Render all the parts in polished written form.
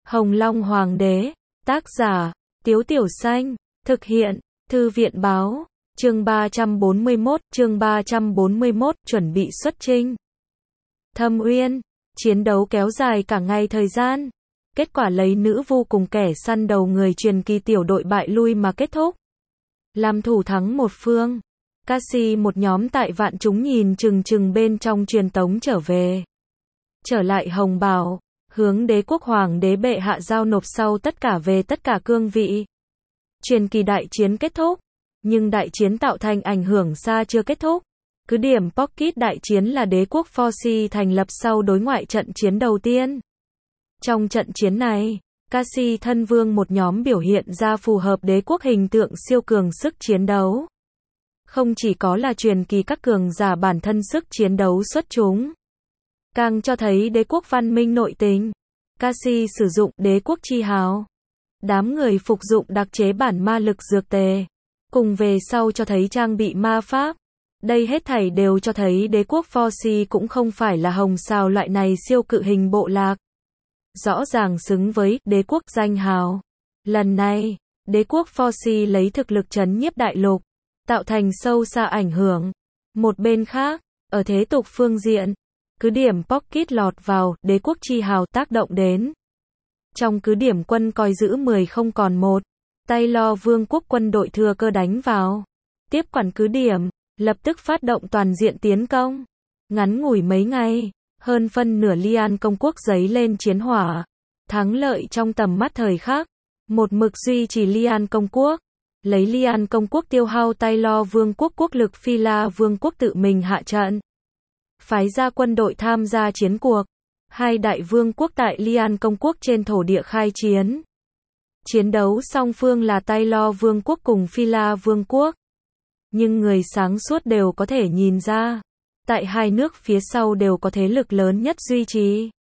Hồng Long Hoàng đế, tác giả, Tiếu Tiểu Xanh, thực hiện, Thư viện báo, chương 341, chuẩn bị xuất chinh. Thâm Uyên, chiến đấu kéo dài cả ngày thời gian. Kết quả lấy nữ vu cùng kẻ săn đầu người truyền kỳ tiểu đội bại lui mà kết thúc. Làm thủ thắng một phương. Cassie một nhóm tại vạn chúng nhìn chừng bên trong truyền tống trở về. Trở lại Hồng Bảo, hướng đế quốc hoàng đế bệ hạ giao nộp sau tất cả về tất cả cương vị. Truyền kỳ đại chiến kết thúc, nhưng đại chiến tạo thành ảnh hưởng xa chưa kết thúc. Cứ điểm Pocket đại chiến là đế quốc Force thành lập sau đối ngoại trận chiến đầu tiên. Trong trận chiến này, Cassie thân vương một nhóm biểu hiện ra phù hợp đế quốc hình tượng siêu cường sức chiến đấu. Không chỉ có là truyền kỳ các cường giả bản thân sức chiến đấu xuất chúng, càng cho thấy đế quốc văn minh nội tình. Cassie sử dụng đế quốc chi hào. Đám người phục dụng đặc chế bản ma lực dược tề. Cùng về sau cho thấy trang bị ma pháp. Đây hết thảy đều cho thấy đế quốc Force cũng không phải là hồng xào loại này siêu cự hình bộ lạc. Rõ ràng xứng với đế quốc danh hào. Lần này, đế quốc Force lấy thực lực trấn nhiếp đại lục, tạo thành sâu xa ảnh hưởng. Một bên khác, ở thế tục phương diện, cứ điểm Pocket lọt vào đế quốc chi hào tác động đến. Trong cứ điểm quân coi giữ 10 không còn 1, Taylor vương quốc quân đội thừa cơ đánh vào, tiếp quản cứ điểm, lập tức phát động toàn diện tiến công. Ngắn ngủi mấy ngày, hơn phân nửa Lian công quốc giấy lên chiến hỏa, thắng lợi trong tầm mắt thời khắc, một mực duy trì Lian công quốc, lấy Lian công quốc tiêu hao Taylor vương quốc quốc lực. Phi-la vương quốc tự mình hạ trận, phái ra quân đội tham gia chiến cuộc. Hai đại vương quốc tại Lian công quốc trên thổ địa khai chiến. Chiến đấu song phương là Taylor vương quốc cùng Phi-la vương quốc. Nhưng người sáng suốt đều có thể nhìn ra, tại hai nước phía sau đều có thế lực lớn nhất duy trì.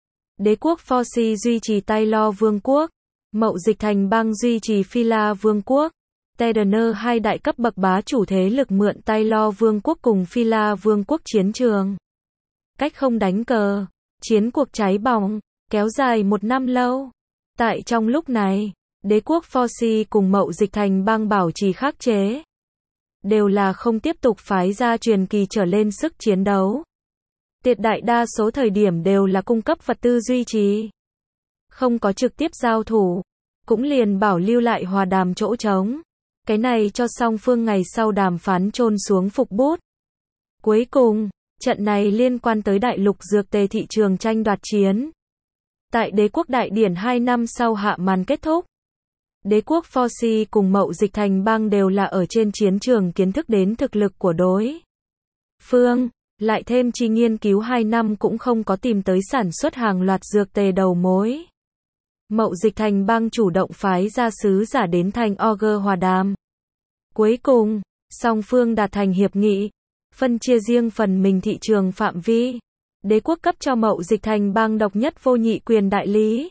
Đế quốc Force duy trì Taylor vương quốc, Mậu Dịch Thành Bang duy trì Phi-la vương quốc. Tedener hai đại cấp bậc bá chủ thế lực mượn Taylor vương quốc cùng Phi-la vương quốc chiến trường. Cách không đánh cờ, chiến cuộc cháy bỏng, kéo dài một năm lâu. Tại trong lúc này, đế quốc Force cùng Mậu Dịch Thành Bang bảo trì khắc chế. Đều là không tiếp tục phái ra truyền kỳ trở lên sức chiến đấu. Tuyệt đại đa số thời điểm đều là cung cấp vật tư duy trì. Không có trực tiếp giao thủ, cũng liền bảo lưu lại hòa đàm chỗ trống. Cái này cho song phương ngày sau đàm phán chôn xuống phục bút. Cuối cùng, trận này liên quan tới đại lục dược tề thị trường tranh đoạt chiến. Tại đế quốc đại điển 2 năm sau hạ màn kết thúc. Đế quốc Force cùng Mậu Dịch Thành Bang đều là ở trên chiến trường kiến thức đến thực lực của đối phương, lại thêm chi nghiên cứu 2 năm cũng không có tìm tới sản xuất hàng loạt dược tề đầu mối. Mậu Dịch Thành Bang chủ động phái ra sứ giả đến thành Augur hòa đàm. Cuối cùng, song phương đạt thành hiệp nghị, phân chia riêng phần mình thị trường phạm vi. Đế quốc cấp cho Mậu Dịch Thành Bang độc nhất vô nhị quyền đại lý.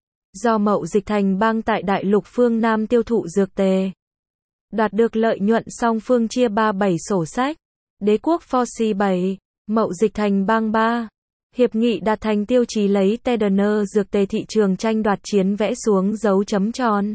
Do Mậu Dịch Thành Bang tại đại lục phương Nam tiêu thụ dược tề, đoạt được lợi nhuận song phương chia 3/7 sổ sách. Đế quốc Force 7, Mậu Dịch Thành Bang 3. Hiệp nghị đạt thành tiêu chí lấy Tedener dược tề thị trường tranh đoạt chiến vẽ xuống dấu chấm tròn.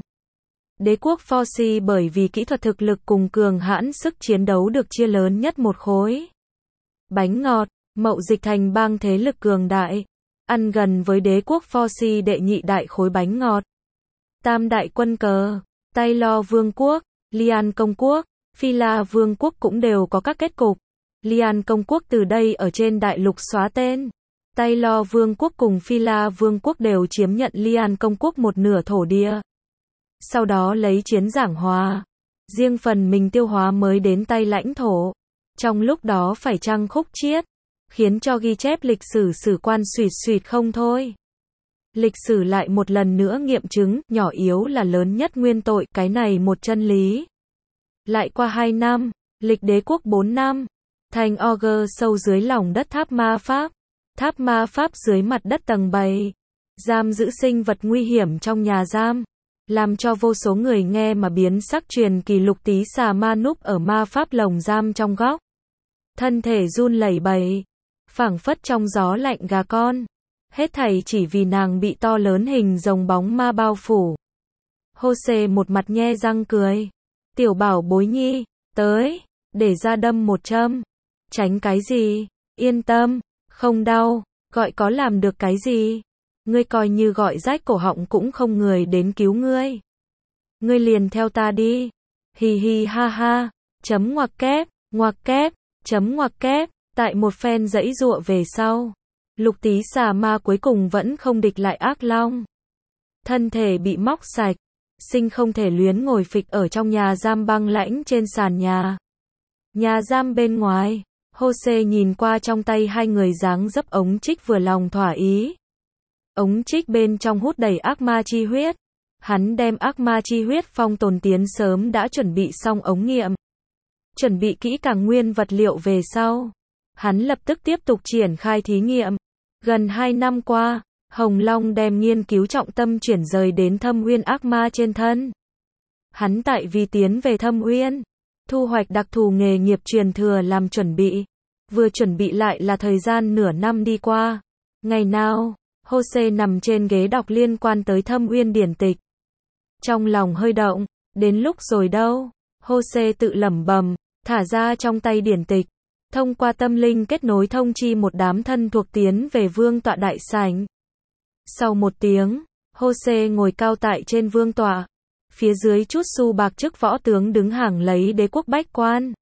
Đế quốc Force bởi vì kỹ thuật thực lực cùng cường hãn sức chiến đấu được chia lớn nhất một khối bánh ngọt. Mậu Dịch Thành Bang thế lực cường đại, ăn gần với đế quốc Force đệ nhị đại khối bánh ngọt. Tam đại quân cờ, Taylor vương quốc, Lian công quốc, Phi-la vương quốc cũng đều có các kết cục. Lian công quốc từ đây ở trên đại lục xóa tên. Taylor vương quốc cùng Phi-la vương quốc đều chiếm nhận Lian công quốc một nửa thổ địa. Sau đó lấy chiến giảng hòa, riêng phần mình tiêu hóa mới đến tay lãnh thổ. Trong lúc đó phải chăng khúc chiết, khiến cho ghi chép lịch sử sử quan suýt không thôi. Lịch sử lại một lần nữa nghiệm chứng, nhỏ yếu là lớn nhất nguyên tội, cái này một chân lý. Lại qua 2 năm, lịch đế quốc 4 năm, thành Augur sâu dưới lòng đất tháp ma pháp dưới mặt đất tầng 7, giam giữ sinh vật nguy hiểm trong nhà giam, làm cho vô số người nghe mà biến sắc. Truyền kỳ lục tí xà ma núp ở ma pháp lồng giam trong góc, thân thể run lẩy bẩy, phảng phất trong gió lạnh gà con. Hết thảy chỉ vì nàng bị to lớn hình rồng bóng ma bao phủ. Jose một mặt nhe răng cười. Tiểu bảo bối nhi, tới, để ra đâm một châm. Tránh cái gì? Yên tâm, không đau, gọi có làm được cái gì? Ngươi coi như gọi rách cổ họng cũng không người đến cứu ngươi. Ngươi liền theo ta đi. Hì hì ha ha, chấm ngoặc kép, chấm ngoặc kép, tại một phen giãy giụa về sau. Lục Tí xà ma cuối cùng vẫn không địch lại ác long. Thân thể bị móc sạch, sinh không thể luyến ngồi phịch ở trong nhà giam băng lãnh trên sàn nhà. Nhà giam bên ngoài, Jose nhìn qua trong tay hai người dáng dấp ống trích vừa lòng thỏa ý. Ống trích bên trong hút đầy ác ma chi huyết. Hắn đem ác ma chi huyết phong tồn tiến sớm đã chuẩn bị xong ống nghiệm. Chuẩn bị kỹ càng nguyên vật liệu về sau. Hắn lập tức tiếp tục triển khai thí nghiệm. Gần 2 năm qua, Hồng Long đem nghiên cứu trọng tâm chuyển rời đến Thâm Uyên ác ma trên thân. Hắn tại vì tiến về Thâm Uyên, thu hoạch đặc thù nghề nghiệp truyền thừa làm chuẩn bị. Vừa chuẩn bị lại là thời gian nửa năm đi qua. Ngày nào, Jose nằm trên ghế đọc liên quan tới Thâm Uyên điển tịch. Trong lòng hơi động, đến lúc rồi đâu. Jose tự lẩm bẩm, thả ra trong tay điển tịch. Thông qua tâm linh kết nối thông chi một đám thân thuộc tiến về vương tọa đại sảnh. Sau 1 tiếng, Jose ngồi cao tại trên vương tọa. Phía dưới chút xu bạc chức võ tướng đứng hàng lấy đế quốc bách quan.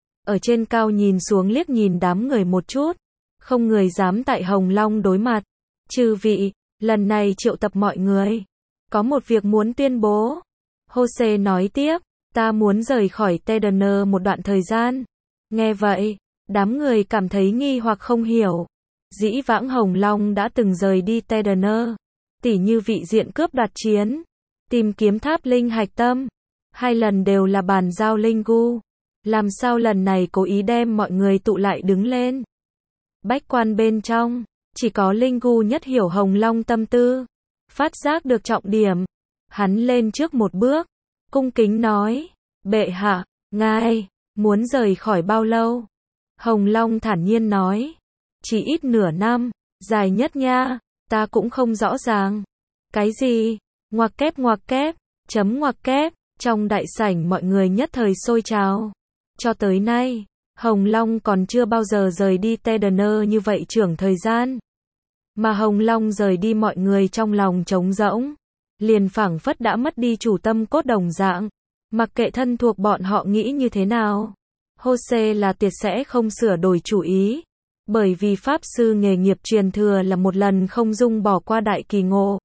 Ở trên cao nhìn xuống liếc nhìn đám người một chút. Không người dám tại Hồng Long đối mặt. Chư vị, lần này triệu tập mọi người. Có một việc muốn tuyên bố. Jose nói tiếp, ta muốn rời khỏi Tedener một đoạn thời gian. Nghe vậy, đám người cảm thấy nghi hoặc không hiểu. Dĩ vãng Hồng Long đã từng rời đi Tedener. Tỉ như vị diện cướp đoạt chiến. Tìm kiếm tháp linh hạch tâm. 2 lần đều là bàn giao linh gu. Làm sao lần này cố ý đem mọi người tụ lại đứng lên. Bách quan bên trong, chỉ có linh gu nhất hiểu Hồng Long tâm tư. Phát giác được trọng điểm. Hắn lên trước một bước. Cung kính nói. Bệ hạ, ngài, muốn rời khỏi bao lâu? Hồng Long thản nhiên nói. Chỉ ít nửa năm, dài nhất nha, ta cũng không rõ ràng. Cái gì? Ngoặc kép, chấm ngoặc kép, trong đại sảnh mọi người nhất thời sôi trào. Cho tới nay, Hồng Long còn chưa bao giờ rời đi Tedener như vậy trưởng thời gian. Mà Hồng Long rời đi mọi người trong lòng trống rỗng. Liền phảng phất đã mất đi chủ tâm cốt đồng dạng. Mặc kệ thân thuộc bọn họ nghĩ như thế nào. Jose là tuyệt sẽ không sửa đổi chủ ý. Bởi vì Pháp sư nghề nghiệp truyền thừa là một lần không dung bỏ qua đại kỳ ngộ.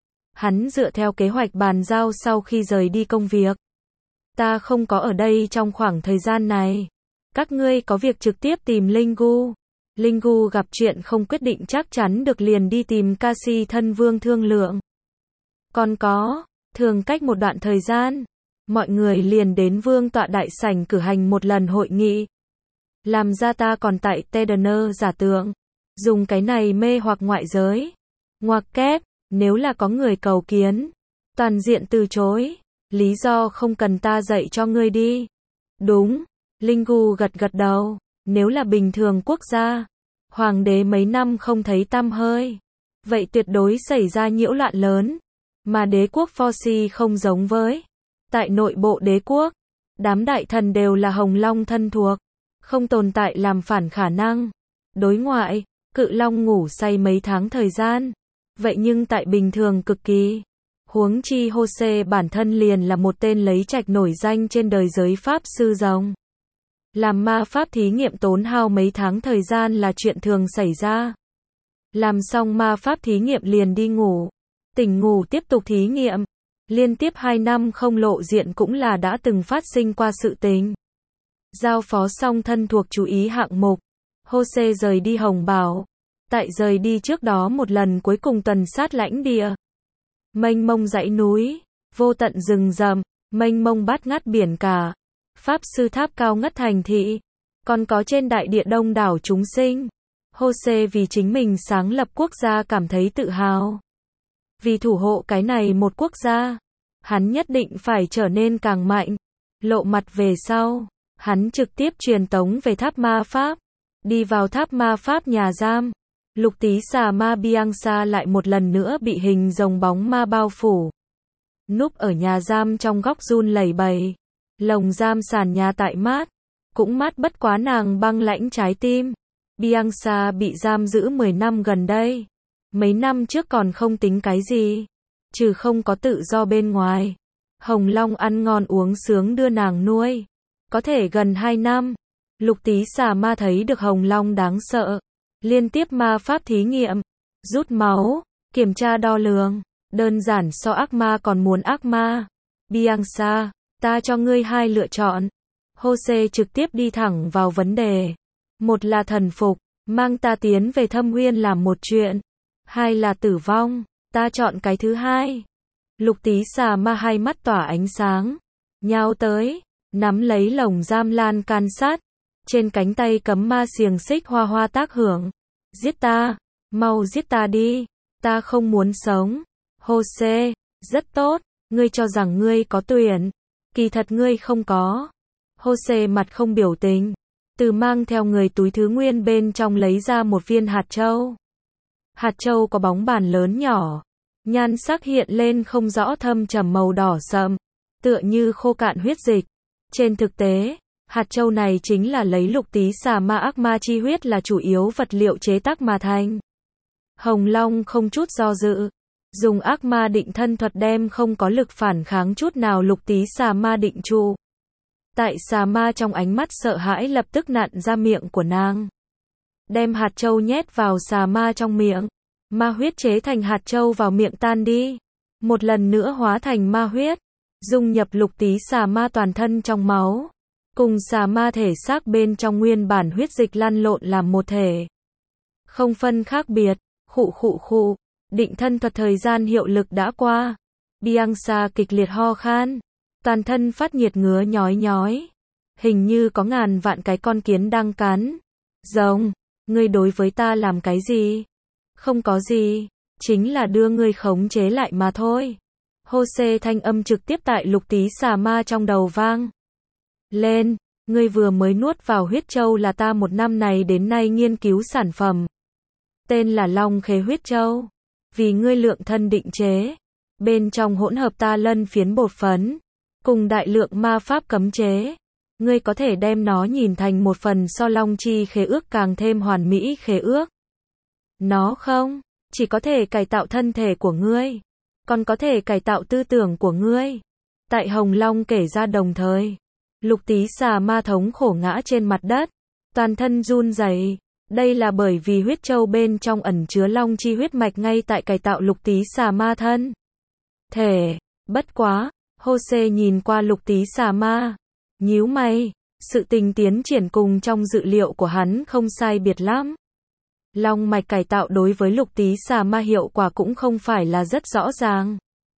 Hắn dựa theo kế hoạch bàn giao sau khi rời đi công việc. Ta không có ở đây trong khoảng thời gian này. Các ngươi có việc trực tiếp tìm Linh Gu. Linh Gu gặp chuyện không quyết định chắc chắn được liền đi tìm Casi thân vương thương lượng. Còn có, thường cách một đoạn thời gian, mọi người liền đến vương tọa đại sảnh cử hành một lần hội nghị. Làm ra ta còn tại Tedener giả tượng. Dùng cái này mê hoặc ngoại giới. Ngoặc kép, nếu là có người cầu kiến. Toàn diện từ chối. Lý do không cần ta dạy cho ngươi đi. Đúng. Linh Gu gật gật đầu. Nếu là bình thường quốc gia. Hoàng đế mấy năm không thấy tăm hơi. Vậy tuyệt đối xảy ra nhiễu loạn lớn. Mà đế quốc Forsi không giống với. Tại nội bộ đế quốc. Đám đại thần đều là Hồng Long thân thuộc. Không tồn tại làm phản khả năng. Đối ngoại, Cự Long ngủ say mấy tháng thời gian. Vậy nhưng tại bình thường cực kỳ. Huống chi Jose bản thân liền là một tên lấy trạch nổi danh trên đời giới Pháp sư rồng. Làm ma pháp thí nghiệm tốn hao mấy tháng thời gian là chuyện thường xảy ra. Làm xong ma pháp thí nghiệm liền đi ngủ. Tỉnh ngủ tiếp tục thí nghiệm. Liên tiếp 2 năm không lộ diện cũng là đã từng phát sinh qua sự tình. Giao phó xong thân thuộc chú ý hạng mục. Jose rời đi Hồng Bảo. Tại rời đi trước đó một lần cuối cùng tuần sát lãnh địa. Mênh mông dãy núi, vô tận rừng rậm, mênh mông bát ngát biển cả. Pháp sư tháp cao ngất thành thị. Còn có trên đại địa đông đảo chúng sinh. Jose vì chính mình sáng lập quốc gia cảm thấy tự hào. Vì thủ hộ cái này một quốc gia, hắn nhất định phải trở nên càng mạnh. Lộ mặt về sau, hắn trực tiếp truyền tống về tháp ma pháp. Đi vào tháp ma pháp nhà giam. Lục Tí Xà Ma Biangsa lại một lần nữa bị hình rồng bóng ma bao phủ. Núp ở nhà giam trong góc run lẩy bẩy. Lồng giam sàn nhà tại mát. Cũng mát bất quá nàng băng lãnh trái tim. Biangsa bị giam giữ 10 năm gần đây. Mấy năm trước còn không tính cái gì. Trừ không có tự do bên ngoài. Hồng Long ăn ngon uống sướng đưa nàng nuôi. Có thể gần 2 năm. Lục Tí Xà Ma thấy được Hồng Long đáng sợ. Liên tiếp ma pháp thí nghiệm. Rút máu. Kiểm tra đo lường. Đơn giản so ác ma còn muốn ác ma. Biangsa, ta cho ngươi 2 lựa chọn. Jose trực tiếp đi thẳng vào vấn đề. Một là thần phục, mang ta tiến về Thâm Uyên làm một chuyện. 2 là tử vong, ta chọn cái thứ 2. Lục Tí Xà Ma hai mắt tỏa ánh sáng. Nhào tới, nắm lấy lồng giam lan can sát. Trên cánh tay cấm ma xiềng xích hoa hoa tác hưởng. Giết ta, mau giết ta đi, ta không muốn sống. Jose, rất tốt, ngươi cho rằng ngươi có tuyển. Kỳ thật ngươi không có. Jose mặt không biểu tình. Từ mang theo người túi thứ nguyên bên trong lấy ra một viên hạt châu. Hạt châu có bóng bàn lớn nhỏ. Nhan sắc hiện lên không rõ thâm trầm màu đỏ sậm. Tựa như khô cạn huyết dịch. Trên thực tế, hạt châu này chính là lấy Lục Tí Xà Ma ác ma chi huyết là chủ yếu vật liệu chế tác mà thành. Hồng Long không chút do dự. Dùng ác ma định thân thuật đem không có lực phản kháng chút nào Lục Tí Xà Ma định trụ. Tại xà ma trong ánh mắt sợ hãi lập tức nặn ra miệng của nàng. Đem hạt châu nhét vào xà ma trong miệng. Ma huyết chế thành hạt châu vào miệng tan đi. Một lần nữa hóa thành ma huyết. Dung nhập Lục Tí Xà Ma toàn thân trong máu. Cùng xà ma thể xác bên trong nguyên bản huyết dịch lăn lộn làm một thể. Không phân khác biệt. Khụ khụ khụ. Định thân thuật thời gian hiệu lực đã qua. Biangsa kịch liệt ho khan. Toàn thân phát nhiệt ngứa nhói nhói. Hình như có ngàn vạn cái con kiến đang cắn. Rồng, ngươi đối với ta làm cái gì? Không có gì, chính là đưa ngươi khống chế lại mà thôi. Jose thanh âm trực tiếp tại Lục Tí Xà Ma trong đầu vang lên. Ngươi vừa mới nuốt vào huyết châu là ta một năm này đến nay nghiên cứu sản phẩm. Tên là Long Khế huyết châu. Vì ngươi lượng thân định chế. Bên trong hỗn hợp ta lân phiến bột phấn. Cùng đại lượng ma pháp cấm chế. Ngươi có thể đem nó nhìn thành một phần so Long Chi khế ước càng thêm hoàn mỹ khế ước. Nó không chỉ có thể cải tạo thân thể của ngươi, còn có thể cải tạo tư tưởng của ngươi. Tại Hồng Long kể ra đồng thời, Lục Tí Xà Ma thống khổ ngã trên mặt đất, toàn thân run rẩy. Đây là bởi vì huyết châu bên trong ẩn chứa Long Chi huyết mạch ngay tại cải tạo Lục Tí Xà Ma thân thể. Bất quá, Jose nhìn qua Lục Tí Xà Ma, nhíu mày, sự tình tiến triển cùng trong dự liệu của hắn không sai biệt lắm. Long mạch cải tạo đối với Lục Tí Xà Ma hiệu quả cũng không phải là rất rõ ràng.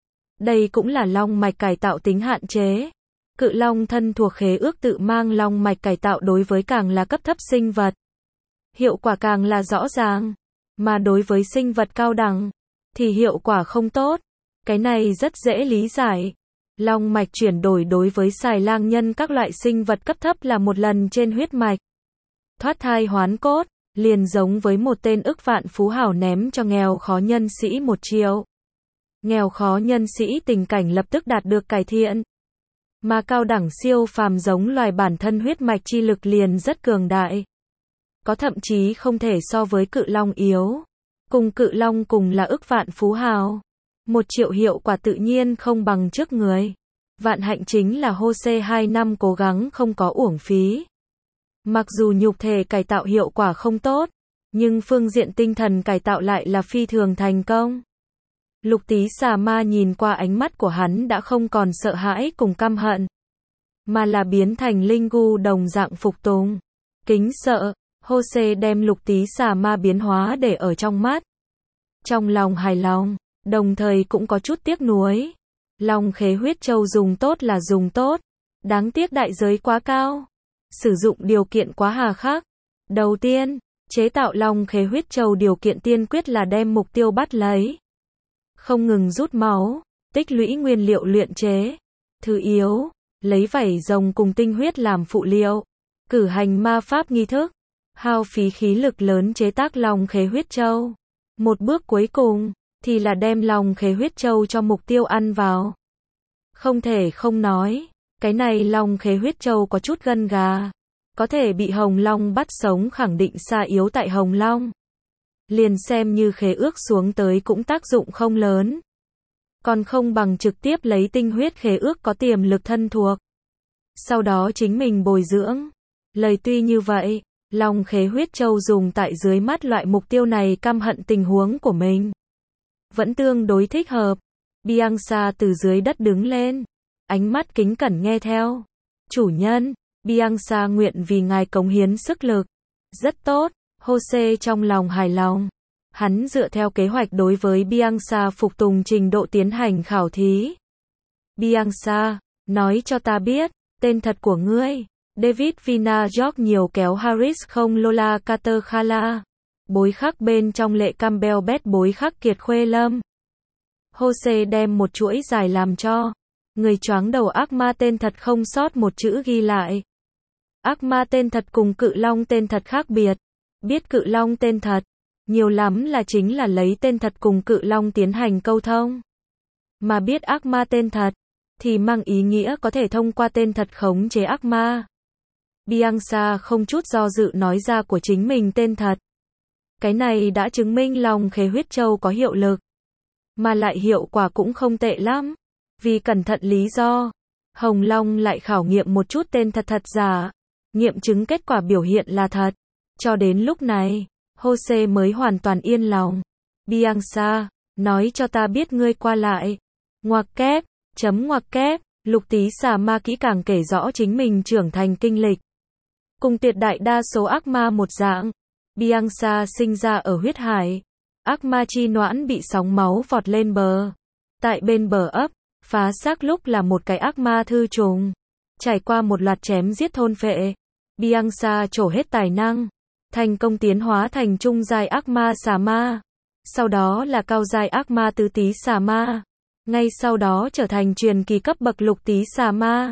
Đây cũng là long mạch cải tạo tính hạn chế. Cự long thân thuộc khế ước tự mang long mạch cải tạo đối với càng là cấp thấp sinh vật. Hiệu quả càng là rõ ràng. Mà đối với sinh vật cao đẳng, thì hiệu quả không tốt. Cái này rất dễ lý giải. Long mạch chuyển đổi đối với xài lang nhân các loại sinh vật cấp thấp là một lần trên huyết mạch. Thoát thai hoán cốt, liền giống với một tên ức vạn phú hào ném cho nghèo khó nhân sĩ 1 triệu. Nghèo khó nhân sĩ tình cảnh lập tức đạt được cải thiện. Mà cao đẳng siêu phàm giống loài bản thân huyết mạch chi lực liền rất cường đại. Có thậm chí không thể so với cự long yếu. Cùng cự long cùng là ức vạn phú hào. 1 triệu hiệu quả tự nhiên không bằng trước người. Vạn hạnh chính là Jose 2 năm cố gắng không có uổng phí. Mặc dù nhục thể cải tạo hiệu quả không tốt, nhưng phương diện tinh thần cải tạo lại là phi thường thành công. Lục Tí Xà Ma nhìn qua ánh mắt của hắn đã không còn sợ hãi cùng căm hận, mà là biến thành linh gu đồng dạng phục tùng, kính sợ. Jose đem Lục Tí Xà Ma biến hóa để ở trong mắt. Trong lòng hài lòng, đồng thời cũng có chút tiếc nuối. Long Khế huyết châu dùng tốt là dùng tốt, đáng tiếc đại giới quá cao. Sử dụng điều kiện quá hà khắc. Đầu tiên, chế tạo Long Khế huyết châu điều kiện tiên quyết là đem mục tiêu bắt lấy. Không ngừng rút máu, tích lũy nguyên liệu luyện chế. Thứ yếu, lấy vảy rồng cùng tinh huyết làm phụ liệu. Cử hành ma pháp nghi thức. hao phí khí lực lớn chế tác long khế huyết châu. Một bước cuối cùng, thì là đem long khế huyết châu cho mục tiêu ăn vào. Không thể không nói, cái này long khế huyết châu có chút gân gà. Có thể bị hồng long bắt sống khẳng định xa yếu tại hồng long. Liền xem như khế ước xuống tới cũng tác dụng không lớn. Còn không bằng trực tiếp lấy tinh huyết khế ước có tiềm lực thân thuộc. Sau đó chính mình bồi dưỡng. Lời tuy như vậy, long khế huyết châu dùng tại dưới mắt loại mục tiêu này căm hận tình huống của mình. Vẫn tương đối thích hợp. Bianca từ dưới đất đứng lên. Ánh mắt kính cẩn nghe theo. Chủ nhân, Bianca nguyện vì ngài cống hiến sức lực. Rất tốt, Jose trong lòng hài lòng. Hắn dựa theo kế hoạch đối với Bianca phục tùng trình độ tiến hành khảo thí. Bianca, nói cho ta biết, tên thật của ngươi. David Vina George nhiều kéo Harris không Lola Carter Khala. Bối khắc bên trong Lệ Campbell Beth bối khắc Kiệt Khuê Lâm. Jose đem một chuỗi dài làm cho. Người choáng đầu ác ma tên thật không sót một chữ ghi lại. Ác ma tên thật cùng cự long tên thật khác biệt. Biết cự long tên thật, nhiều lắm là chính là lấy tên thật cùng cự long tiến hành câu thông. Mà biết ác ma tên thật, thì mang ý nghĩa có thể thông qua tên thật khống chế ác ma. Bianca không chút do dự nói ra của chính mình tên thật. Cái này đã chứng minh long khế huyết châu có hiệu lực. Mà lại hiệu quả cũng không tệ lắm. Vì cẩn thận lý do, Hồng Long lại khảo nghiệm một chút tên thật thật giả. Nghiệm chứng kết quả biểu hiện là thật. Cho đến lúc này, Jose mới hoàn toàn yên lòng. Bianca, nói cho ta biết ngươi qua lại. Ngoặc kép, ngoặc kép, Lục Tí Xà Ma kỹ càng kể rõ chính mình trưởng thành kinh lịch. Cùng tuyệt đại đa số ác ma một dạng, Bianca sinh ra ở huyết hải. Ác ma chi noãn bị sóng máu vọt lên bờ. Tại bên bờ ấp, phá xác lúc là một cái ác ma thư trùng. Trải qua một loạt chém giết thôn phệ, Bianca trổ hết tài năng, thành công tiến hóa thành trung giai ác ma xà ma. Sau đó là cao giai ác ma tứ tí xà ma. Ngay sau đó trở thành truyền kỳ cấp bậc lục tí xà ma.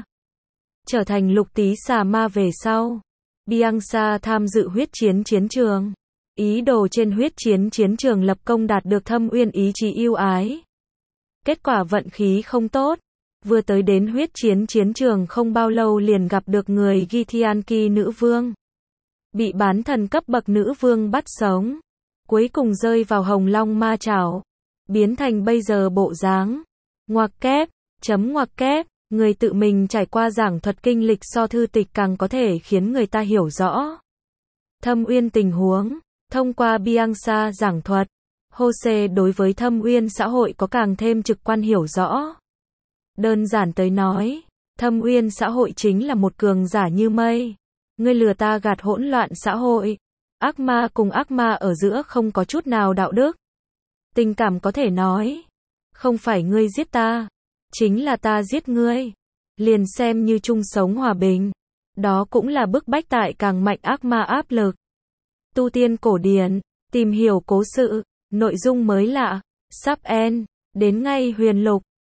Trở thành lục tí xà ma về sau, Bianca tham dự huyết chiến chiến trường. Ý đồ trên huyết chiến chiến trường lập công đạt được thâm uyên ý chí yêu ái. Kết quả vận khí không tốt. Vừa tới đến huyết chiến chiến trường không bao lâu liền gặp được người Githyanki nữ vương. Bị bán thần cấp bậc nữ vương bắt sống. Cuối cùng rơi vào hồng long ma chảo. Biến thành bây giờ bộ dáng. Ngoặc kép, ngoặc kép, người tự mình trải qua giảng thuật kinh lịch so thư tịch càng có thể khiến người ta hiểu rõ. Thâm uyên tình huống. Thông qua Bianca giảng thuật, Jose đối với thâm uyên xã hội có càng thêm trực quan hiểu rõ. Đơn giản tới nói, thâm uyên xã hội chính là một cường giả như mây. Ngươi lừa ta gạt hỗn loạn xã hội. Ác ma cùng ác ma ở giữa không có chút nào đạo đức. Tình cảm có thể nói, không phải ngươi giết ta, chính là ta giết ngươi. Liền xem như chung sống hòa bình. Đó cũng là bức bách tại càng mạnh ác ma áp lực. Tu tiên cổ điển, tìm hiểu cố sự, nội dung mới lạ, sắp end, đến ngay huyền lục.